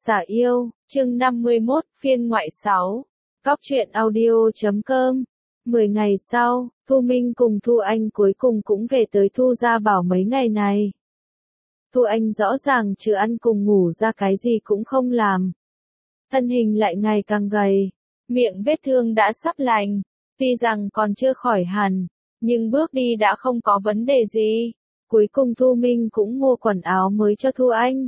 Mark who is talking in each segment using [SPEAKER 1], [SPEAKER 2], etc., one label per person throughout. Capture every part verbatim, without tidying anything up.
[SPEAKER 1] Xả yêu, chương năm mươi mốt, phiên ngoại sáu. Góc truyện audio chấm com. Mười ngày sau, Thu Minh cùng Thu Anh cuối cùng cũng về tới Thu Gia Bảo mấy ngày này. Thu Anh rõ ràng trừ ăn cùng ngủ ra cái gì cũng không làm. Thân hình lại ngày càng gầy, miệng vết thương đã sắp lành, tuy rằng còn chưa khỏi hẳn, nhưng bước đi đã không có vấn đề gì. Cuối cùng Thu Minh cũng mua quần áo mới cho Thu Anh.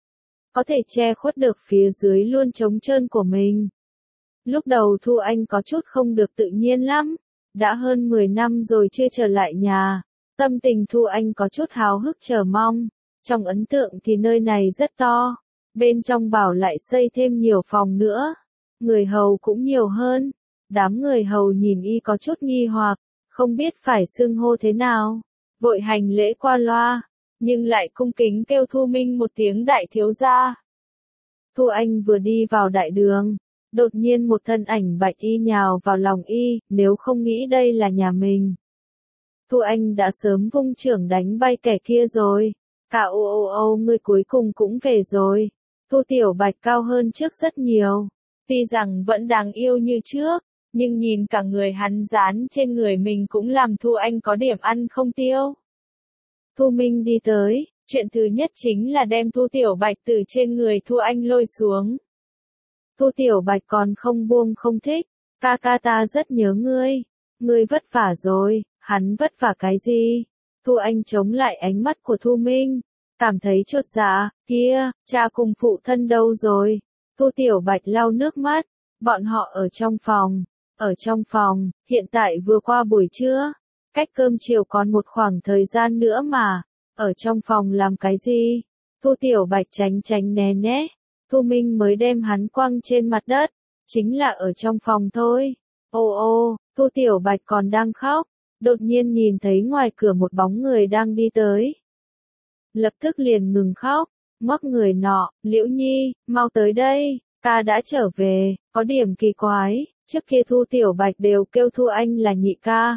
[SPEAKER 1] Có thể che khuất được phía dưới luôn trống trơn của mình. Lúc đầu Thu Anh có chút không được tự nhiên lắm, đã hơn mười năm rồi chưa trở lại nhà, tâm tình Thu Anh có chút háo hức chờ mong, trong ấn tượng thì nơi này rất to, bên trong bảo lại xây thêm nhiều phòng nữa, người hầu cũng nhiều hơn, đám người hầu nhìn y có chút nghi hoặc, không biết phải xưng hô thế nào, vội hành lễ qua loa. Nhưng lại cung kính kêu Thu Minh một tiếng đại thiếu gia. Thu Anh vừa đi vào đại đường, đột nhiên một thân ảnh bạch y nhào vào lòng y, nếu không nghĩ đây là nhà mình. Thu Anh đã sớm vung chưởng đánh bay kẻ kia rồi, cả ô ô ô ngươi cuối cùng cũng về rồi. Thu Tiểu Bạch cao hơn trước rất nhiều, tuy rằng vẫn đáng yêu như trước, nhưng nhìn cả người hắn dán trên người mình cũng làm Thu Anh có điểm ăn không tiêu. Thu Minh đi tới, chuyện thứ nhất chính là đem Thu Tiểu Bạch từ trên người Thu Anh lôi xuống. Thu Tiểu Bạch còn không buông không thích, ca ca ta rất nhớ ngươi, ngươi vất vả rồi, hắn vất vả cái gì? Thu Anh chống lại ánh mắt của Thu Minh, cảm thấy chột dạ, kia, cha cùng phụ thân đâu rồi? Thu Tiểu Bạch lau nước mắt, bọn họ ở trong phòng, ở trong phòng, hiện tại vừa qua buổi trưa. Cách cơm chiều còn một khoảng thời gian nữa mà, ở trong phòng làm cái gì? Thu Tiểu Bạch tránh tránh né né, Thu Minh mới đem hắn quăng trên mặt đất, chính là ở trong phòng thôi. Ô ô, Thu Tiểu Bạch còn đang khóc, đột nhiên nhìn thấy ngoài cửa một bóng người đang đi tới. Lập tức liền ngừng khóc, ngoắc người nọ, Liễu Nhi, mau tới đây, ta đã trở về, có điểm kỳ quái, trước kia Thu Tiểu Bạch đều kêu Thu Anh là nhị ca.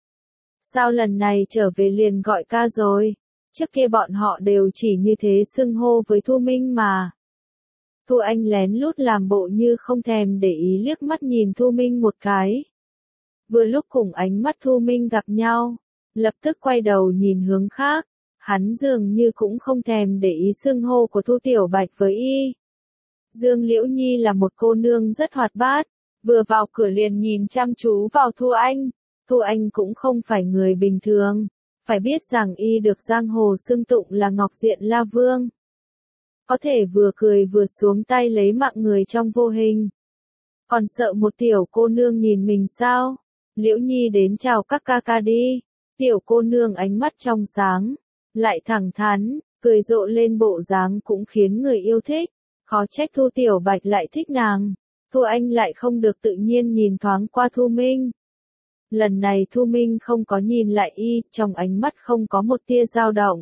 [SPEAKER 1] Sao lần này trở về liền gọi ca rồi, trước kia bọn họ đều chỉ như thế xưng hô với Thu Minh mà. Thu Anh lén lút làm bộ như không thèm để ý liếc mắt nhìn Thu Minh một cái. Vừa lúc cùng ánh mắt Thu Minh gặp nhau, lập tức quay đầu nhìn hướng khác, hắn dường như cũng không thèm để ý xưng hô của Thu Tiểu Bạch với y. Dương Liễu Nhi là một cô nương rất hoạt bát, vừa vào cửa liền nhìn chăm chú vào Thu Anh. Thu Anh cũng không phải người bình thường, phải biết rằng y được giang hồ xưng tụng là Ngọc Diện La Vương. Có thể vừa cười vừa xuống tay lấy mạng người trong vô hình. Còn sợ một tiểu cô nương nhìn mình sao? Liễu Nhi đến chào các ca ca đi. Tiểu cô nương ánh mắt trong sáng, lại thẳng thắn, cười rộ lên bộ dáng cũng khiến người yêu thích. Khó trách Thu Tiểu Bạch lại thích nàng. Thu Anh lại không được tự nhiên nhìn thoáng qua Thu Minh. Lần này Thu Minh không có nhìn lại y, trong ánh mắt không có một tia dao động.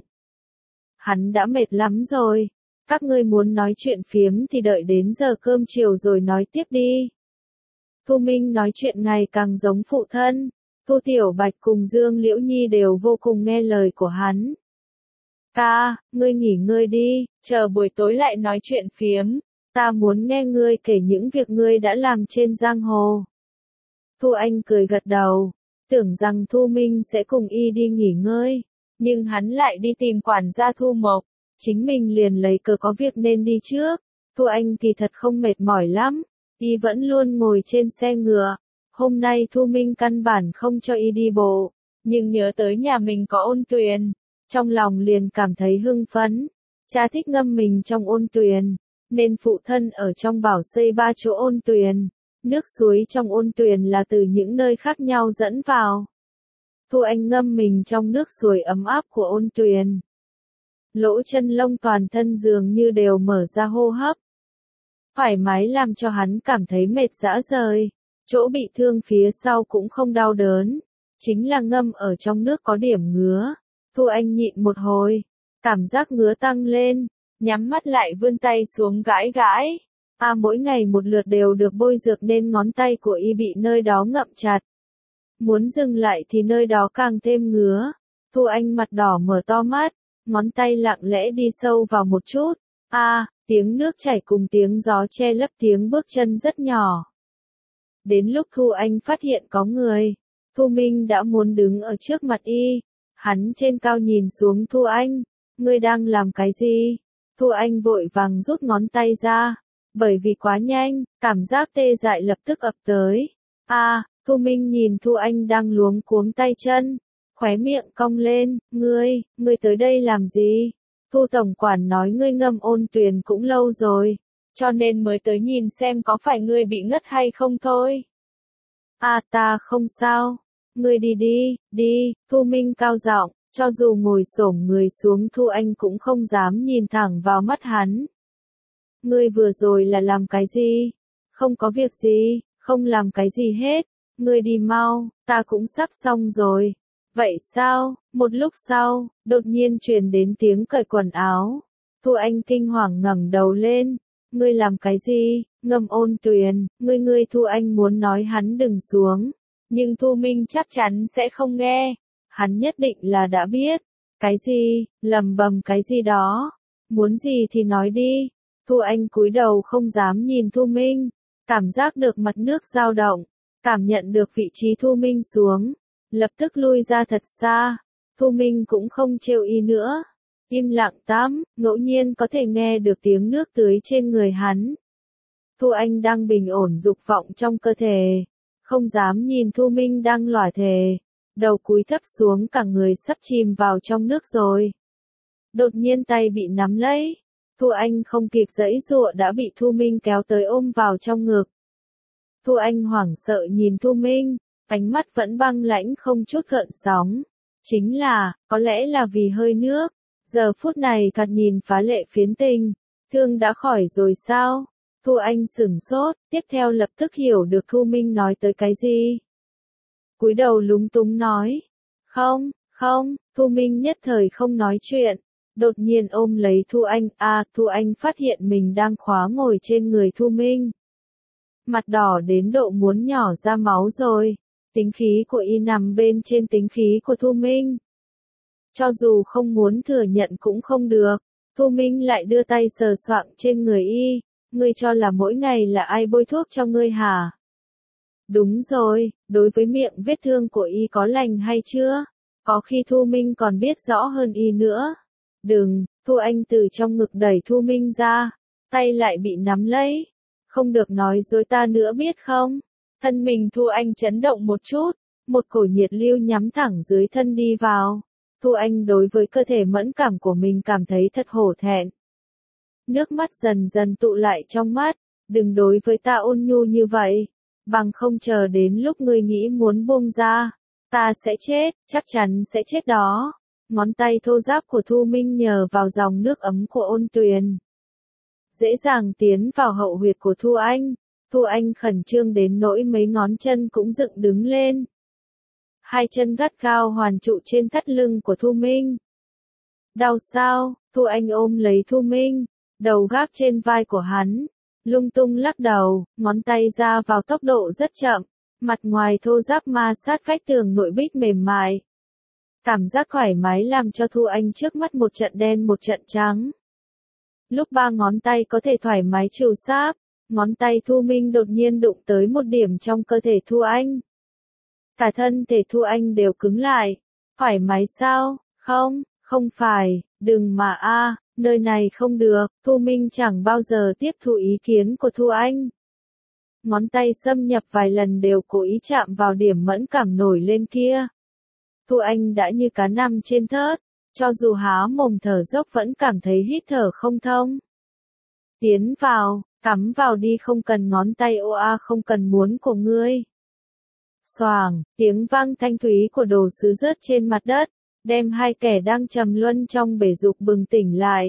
[SPEAKER 1] Hắn đã mệt lắm rồi, các ngươi muốn nói chuyện phiếm thì đợi đến giờ cơm chiều rồi nói tiếp đi. Thu Minh nói chuyện ngày càng giống phụ thân, Thu Tiểu Bạch cùng Dương Liễu Nhi đều vô cùng nghe lời của hắn. Ca, ngươi nghỉ ngơi đi, chờ buổi tối lại nói chuyện phiếm, ta muốn nghe ngươi kể những việc ngươi đã làm trên giang hồ. Thu Anh cười gật đầu, tưởng rằng Thu Minh sẽ cùng y đi nghỉ ngơi, nhưng hắn lại đi tìm quản gia Thu Mộc, chính mình liền lấy cớ có việc nên đi trước. Thu Anh thì thật không mệt mỏi lắm, y vẫn luôn ngồi trên xe ngựa, hôm nay Thu Minh căn bản không cho y đi bộ, nhưng nhớ tới nhà mình có ôn tuyền, trong lòng liền cảm thấy hưng phấn, cha thích ngâm mình trong ôn tuyền, nên phụ thân ở trong bảo xây ba chỗ ôn tuyền. Nước suối trong ôn tuyền là từ những nơi khác nhau dẫn vào. Thu Anh ngâm mình trong nước suối ấm áp của ôn tuyền. Lỗ chân lông toàn thân dường như đều mở ra hô hấp. Thoải mái làm cho hắn cảm thấy mệt rã rời. Chỗ bị thương phía sau cũng không đau đớn. Chính là ngâm ở trong nước có điểm ngứa. Thu Anh nhịn một hồi. Cảm giác ngứa tăng lên. Nhắm mắt lại vươn tay xuống gãi gãi. À mỗi ngày một lượt đều được bôi dược nên ngón tay của y bị nơi đó ngậm chặt. Muốn dừng lại thì nơi đó càng thêm ngứa. Thu Anh mặt đỏ mở to mắt, ngón tay lặng lẽ đi sâu vào một chút. À, Tiếng nước chảy cùng tiếng gió che lấp tiếng bước chân rất nhỏ. Đến lúc Thu Anh phát hiện có người, Thu Minh đã muốn đứng ở trước mặt y. Hắn trên cao nhìn xuống Thu Anh. Ngươi đang làm cái gì? Thu Anh vội vàng rút ngón tay ra. Bởi vì quá nhanh, cảm giác tê dại lập tức ập tới. A, à, Thu Minh nhìn Thu Anh đang luống cuống tay chân. Khóe miệng cong lên. Ngươi, ngươi tới đây làm gì? Thu tổng quản nói ngươi ngâm Ôn Tuyền cũng lâu rồi. Cho nên mới tới nhìn xem có phải ngươi bị ngất hay không thôi. À ta không sao. Ngươi đi đi, đi, Thu Minh cao giọng, cho dù ngồi xổm người xuống Thu Anh cũng không dám nhìn thẳng vào mắt hắn. Ngươi vừa rồi là làm cái gì? Không có việc gì, không làm cái gì hết. Ngươi đi mau, ta cũng sắp xong rồi. Vậy sao? Một lúc sau, đột nhiên truyền đến tiếng cởi quần áo. Thu Anh kinh hoàng ngẩng đầu lên. Ngươi làm cái gì? Ngâm Ôn Tuyền, ngươi ngươi Thu Anh muốn nói hắn đừng xuống. Nhưng Thu Minh chắc chắn sẽ không nghe. Hắn nhất định là đã biết. Cái gì? Lầm bầm cái gì đó? Muốn gì thì nói đi. Thu Anh cúi đầu không dám nhìn Thu Minh. Cảm giác được mặt nước dao động. Cảm nhận được vị trí Thu Minh xuống. Lập tức lui ra thật xa. Thu Minh cũng không trêu y nữa. Im lặng tắm, ngẫu nhiên có thể nghe được tiếng nước tưới trên người hắn. Thu Anh đang bình ổn dục vọng trong cơ thể. Không dám nhìn Thu Minh đang lỏa thề. Đầu cúi thấp xuống cả người sắp chìm vào trong nước rồi. Đột nhiên tay bị nắm lấy. Thu Anh không kịp giãy giụa đã bị Thu Minh kéo tới ôm vào trong ngực. Thu Anh hoảng sợ nhìn Thu Minh. Ánh mắt vẫn băng lãnh không chút gợn sóng. Chính là, có lẽ là vì hơi nước. Giờ phút này thoạt nhìn phá lệ phiến tình. Thương đã khỏi rồi sao? Thu Anh sửng sốt, tiếp theo lập tức hiểu được Thu Minh nói tới cái gì. Cúi đầu lúng túng nói. Không, không, Thu Minh nhất thời không nói chuyện. Đột nhiên ôm lấy Thu Anh. À, Thu Anh phát hiện mình đang khóa ngồi trên người Thu Minh. Mặt đỏ đến độ muốn nhỏ ra máu rồi. Tính khí của y nằm bên trên tính khí của Thu Minh. Cho dù không muốn thừa nhận cũng không được. Thu Minh lại đưa tay sờ soạng trên người y. Ngươi cho là mỗi ngày là ai bôi thuốc cho ngươi hả? Đúng rồi, đối với miệng vết thương của y có lành hay chưa? Có khi Thu Minh còn biết rõ hơn y nữa. Đừng, Thu Anh từ trong ngực đẩy Thu Minh ra. Tay lại bị nắm lấy. Không được nói dối ta nữa biết không? Thân mình Thu Anh chấn động một chút. Một cổ nhiệt lưu nhắm thẳng dưới thân đi vào. Thu Anh đối với cơ thể mẫn cảm của mình cảm thấy thật hổ thẹn. Nước mắt dần dần tụ lại trong mắt. Đừng đối với ta ôn nhu như vậy. Bằng không chờ đến lúc ngươi nghĩ muốn buông ra. Ta sẽ chết, chắc chắn sẽ chết đó. Ngón tay thô ráp của Thu Minh nhờ vào dòng nước ấm của Ôn Tuyền. Dễ dàng tiến vào hậu huyệt của Thu Anh. Thu Anh khẩn trương đến nỗi mấy ngón chân cũng dựng đứng lên. Hai chân gắt gao hoàn trụ trên thắt lưng của Thu Minh. Đau sao? Thu Anh ôm lấy Thu Minh, đầu gác trên vai của hắn, lung tung lắc đầu, ngón tay ra vào tốc độ rất chậm, mặt ngoài thô ráp ma sát vách tường nội bích mềm mại. Cảm giác thoải mái làm cho Thu Anh trước mắt một trận đen một trận trắng. Lúc ba ngón tay có thể thoải mái trù sáp, ngón tay Thu Minh đột nhiên đụng tới một điểm trong cơ thể Thu Anh. Cả thân thể Thu Anh đều cứng lại. Thoải mái sao? Không, không phải, đừng mà a, à, nơi này không được. Thu Minh chẳng bao giờ tiếp thu ý kiến của Thu Anh. Ngón tay xâm nhập vài lần đều cố ý chạm vào điểm mẫn cảm nổi lên kia. Thu Anh đã như cá nằm trên thớt, cho dù há mồm thở dốc vẫn cảm thấy hít thở không thông. Tiến vào, cắm vào đi, không cần ngón tay ô a, không cần muốn của ngươi. Xoàng, tiếng vang thanh thúy của đồ sứ rớt trên mặt đất, đem hai kẻ đang trầm luân trong bể dục bừng tỉnh lại.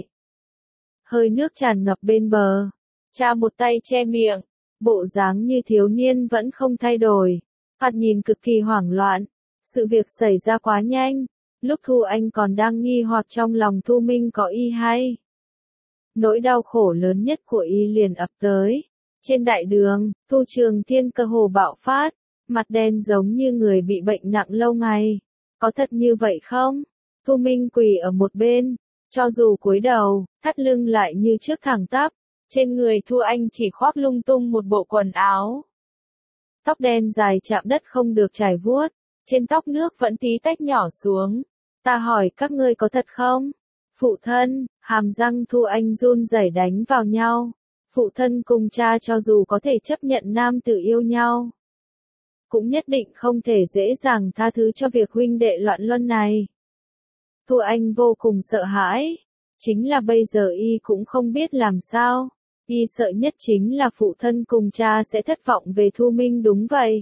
[SPEAKER 1] Hơi nước tràn ngập bên bờ. Cha một tay che miệng, bộ dáng như thiếu niên vẫn không thay đổi. Thoạt nhìn cực kỳ hoảng loạn. Sự việc xảy ra quá nhanh. Lúc Thu Anh còn đang nghi hoặc trong lòng Thu Minh có y hay. Nỗi đau khổ lớn nhất của y liền ập tới. Trên đại đường, Thu Trường Thiên cơ hồ bạo phát. Mặt đen giống như người bị bệnh nặng lâu ngày. Có thật như vậy không? Thu Minh quỳ ở một bên. Cho dù cúi đầu, thắt lưng lại như trước thẳng tắp, trên người Thu Anh chỉ khoác lung tung một bộ quần áo. Tóc đen dài chạm đất không được trải vuốt, trên tóc nước vẫn tí tách nhỏ xuống. Ta hỏi các ngươi có thật không? Phụ thân, hàm răng Thu Anh run rẩy đánh vào nhau. Phụ thân cùng cha cho dù có thể chấp nhận nam tử yêu nhau, cũng nhất định không thể dễ dàng tha thứ cho việc huynh đệ loạn luân này. Thu Anh vô cùng sợ hãi. Chính là bây giờ y cũng không biết làm sao. Y sợ nhất chính là phụ thân cùng cha sẽ thất vọng về Thu Minh. Đúng vậy.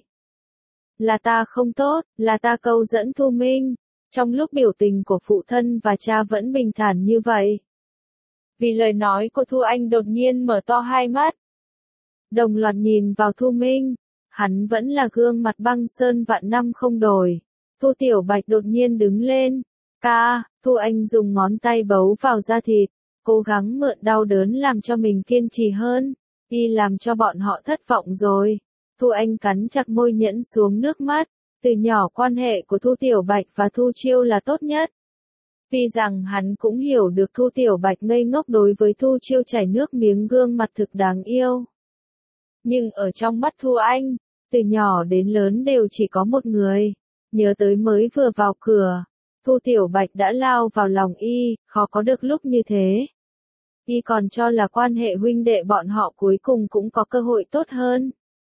[SPEAKER 1] Là ta không tốt, là ta câu dẫn Thu Minh. Trong lúc biểu tình của phụ thân và cha vẫn bình thản như vậy. Vì lời nói của Thu Anh đột nhiên mở to hai mắt. Đồng loạt nhìn vào Thu Minh. Hắn vẫn là gương mặt băng sơn vạn năm không đổi. Thu Tiểu Bạch đột nhiên đứng lên. Ca, Thu Anh dùng ngón tay bấu vào da thịt, cố gắng mượn đau đớn làm cho mình kiên trì hơn. Y làm cho bọn họ thất vọng rồi. Thu Anh cắn chặt môi nhẫn xuống nước mắt. Từ nhỏ quan hệ của Thu Tiểu Bạch và Thu Chiêu là tốt nhất. Vì rằng hắn cũng hiểu được Thu Tiểu Bạch ngây ngốc đối với Thu Chiêu chảy nước miếng gương mặt thực đáng yêu. Nhưng ở trong mắt Thu Anh, từ nhỏ đến lớn đều chỉ có một người. Nhớ tới mới vừa vào cửa, Thu Tiểu Bạch đã lao vào lòng y, khó có được lúc như thế. Y còn cho là quan hệ huynh đệ bọn họ cuối cùng cũng có cơ hội tốt hơn.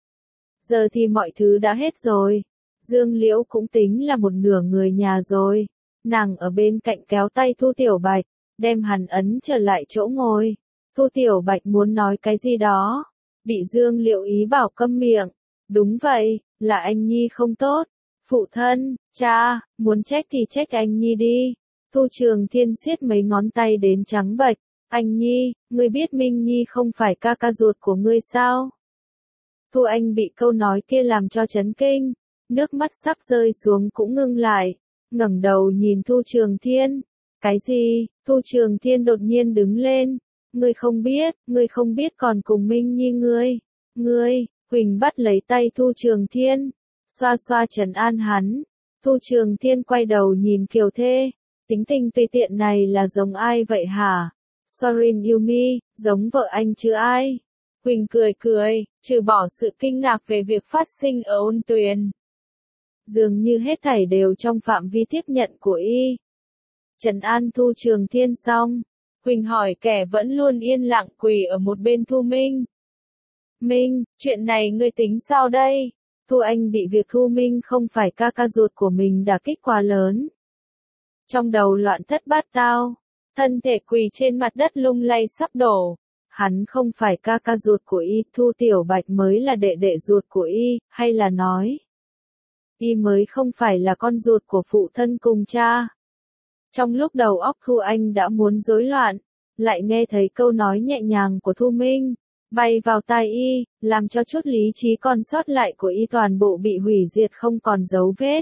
[SPEAKER 1] Giờ thì mọi thứ đã hết rồi. Dương Liễu cũng tính là một nửa người nhà rồi. Nàng ở bên cạnh kéo tay Thu Tiểu Bạch, đem hắn ấn trở lại chỗ ngồi. Thu Tiểu Bạch muốn nói cái gì đó, bị Dương Liễu ý bảo câm miệng. Đúng vậy, là anh Nhi không tốt. Phụ thân, cha, muốn trách thì trách anh Nhi đi. Thu Trường Thiên siết mấy ngón tay đến trắng bệch. Anh Nhi, ngươi biết Minh Nhi không phải ca ca ruột của ngươi sao? Thu Anh bị câu nói kia làm cho chấn kinh. Nước mắt sắp rơi xuống cũng ngưng lại. Ngẩng đầu nhìn Thu Trường Thiên. Cái gì? Thu Trường Thiên đột nhiên đứng lên. Ngươi không biết, ngươi không biết còn cùng Minh Nhi ngươi. Ngươi, Huỳnh bắt lấy tay Thu Trường Thiên. Xoa xoa trấn an hắn. Thu Trường Thiên quay đầu nhìn Kiều Thê. Tính tình tùy tiện này là giống ai vậy hả? Sorin Yumi, giống vợ anh chứ ai? Huỳnh cười cười, trừ bỏ sự kinh ngạc về việc phát sinh ở Ôn Tuyền. Dường như hết thảy đều trong phạm vi tiếp nhận của y. Trấn an Thu Trường Thiên xong, Huỳnh hỏi kẻ vẫn luôn yên lặng quỳ ở một bên Thu Minh. Minh, chuyện này ngươi tính sao đây? Thu Anh bị việc Thu Minh không phải ca ca ruột của mình đả kích quá lớn. Trong đầu loạn thất bát tao, thân thể quỳ trên mặt đất lung lay sắp đổ. Hắn không phải ca ca ruột của y, Thu Tiểu Bạch mới là đệ đệ ruột của y, hay là nói y mới không phải là con ruột của phụ thân cùng cha. Trong lúc đầu óc Thu Anh đã muốn rối loạn, lại nghe thấy câu nói nhẹ nhàng của Thu Minh, bay vào tai y, làm cho chút lý trí còn sót lại của y toàn bộ bị hủy diệt không còn dấu vết.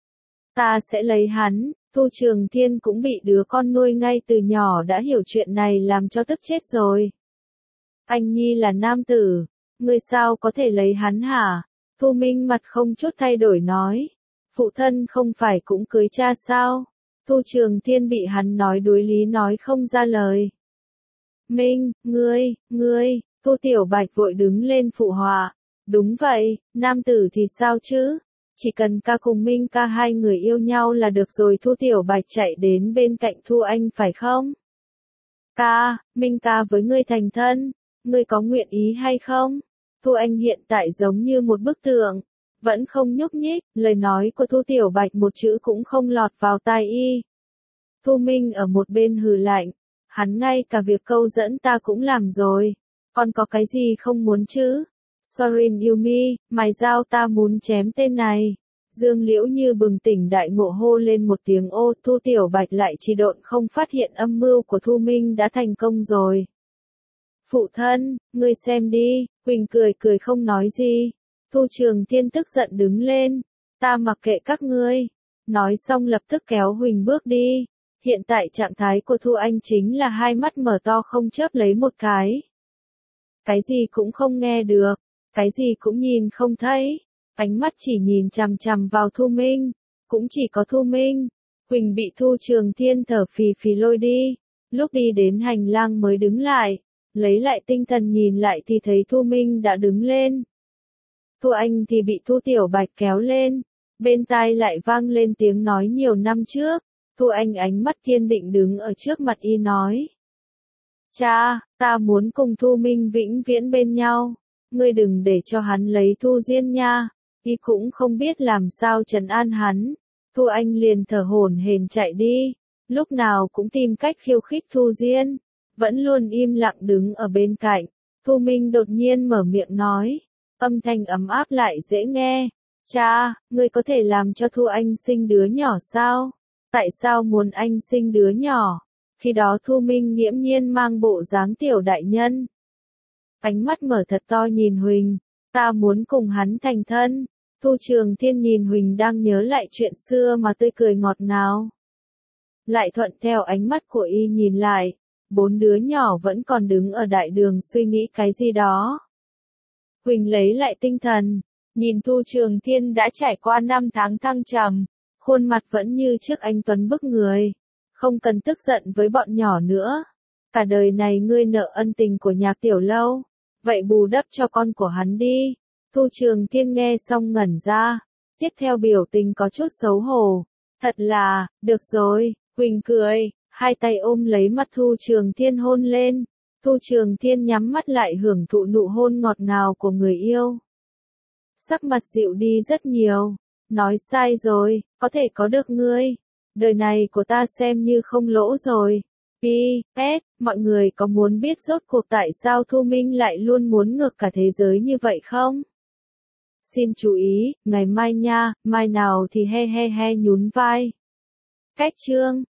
[SPEAKER 1] Ta sẽ lấy hắn. Thu Trường Thiên cũng bị đứa con nuôi ngay từ nhỏ đã hiểu chuyện này làm cho tức chết rồi. Anh Nhi là nam tử, ngươi sao có thể lấy hắn hả? Thu Minh mặt không chút thay đổi nói. Phụ thân không phải cũng cưới cha sao? Thu Trường Thiên bị hắn nói đuối lý nói không ra lời. Minh, ngươi, ngươi, Thu Tiểu Bạch vội đứng lên phụ họa. Đúng vậy, nam tử thì sao chứ? Chỉ cần ca cùng Minh ca hai người yêu nhau là được rồi. Thu Tiểu Bạch chạy đến bên cạnh Thu Anh phải không? Ca, Minh ca với ngươi thành thân, ngươi có nguyện ý hay không? Thu Anh hiện tại giống như một bức tượng, vẫn không nhúc nhích, lời nói của Thu Tiểu Bạch một chữ cũng không lọt vào tai y. Thu Minh ở một bên hừ lạnh, hắn ngay cả việc câu dẫn ta cũng làm rồi, còn có cái gì không muốn chứ? Sorin Yumi, mày giao ta muốn chém tên này. Dương Liễu như bừng tỉnh đại ngộ hô lên một tiếng ô. Thu Tiểu Bạch lại chỉ độn không phát hiện âm mưu của Thu Minh đã thành công rồi. Phụ thân, ngươi xem đi. Huỳnh cười cười không nói gì. Thu Trường Thiên tức giận đứng lên. Ta mặc kệ các ngươi. Nói xong lập tức kéo Huỳnh bước đi. Hiện tại trạng thái của Thu Anh chính là hai mắt mở to không chớp lấy một cái. Cái gì cũng không nghe được. Cái gì cũng nhìn không thấy. Ánh mắt chỉ nhìn chằm chằm vào Thu Minh. Cũng chỉ có Thu Minh. Huỳnh bị Thu Trường Thiên thở phì phì lôi đi. Lúc đi đến hành lang mới đứng lại, lấy lại tinh thần nhìn lại thì thấy Thu Minh đã đứng lên. Thu Anh thì bị Thu Tiểu Bạch kéo lên, bên tai lại vang lên tiếng nói nhiều năm trước. Thu Anh ánh mắt kiên định đứng ở trước mặt y nói. Cha, ta muốn cùng Thu Minh vĩnh viễn bên nhau, ngươi đừng để cho hắn lấy Thu Diên nha. Y cũng không biết làm sao trấn an hắn. Thu Anh liền thở hổn hển chạy đi, lúc nào cũng tìm cách khiêu khích Thu Diên, vẫn luôn im lặng đứng ở bên cạnh. Thu Minh đột nhiên mở miệng nói, âm thanh ấm áp lại dễ nghe. Cha, ngươi có thể làm cho Thu Anh sinh đứa nhỏ sao? Tại sao muốn anh sinh đứa nhỏ? Khi đó Thu Minh nghiễm nhiên mang bộ dáng tiểu đại nhân. Ánh mắt mở thật to nhìn Huỳnh, ta muốn cùng hắn thành thân. Thu Trường Thiên nhìn Huỳnh đang nhớ lại chuyện xưa mà tươi cười ngọt ngào. Lại thuận theo ánh mắt của y nhìn lại, bốn đứa nhỏ vẫn còn đứng ở đại đường suy nghĩ cái gì đó. Huỳnh lấy lại tinh thần, nhìn Thu Trường Thiên đã trải qua năm tháng thăng trầm, khuôn mặt vẫn như trước anh tuấn bức người. Không cần tức giận với bọn nhỏ nữa. Cả đời này ngươi nợ ân tình của Nhạc Tiểu Lâu, vậy bù đắp cho con của hắn đi. Thu Trường Thiên nghe xong ngẩn ra, tiếp theo biểu tình có chút xấu hổ. Thật là, được rồi, Huỳnh cười, hai tay ôm lấy mặt Thu Trường Thiên hôn lên. Thu Trường Thiên nhắm mắt lại hưởng thụ nụ hôn ngọt ngào của người yêu. Sắc mặt dịu đi rất nhiều, nói sai rồi, có thể có được ngươi. Đời này của ta xem như không lỗ rồi. pê ét, mọi người có muốn biết rốt cuộc tại sao Thu Minh lại luôn muốn ngược cả thế giới như vậy không? Xin chú ý, ngày mai nha, mai nào thì he he he nhún vai. Cách chương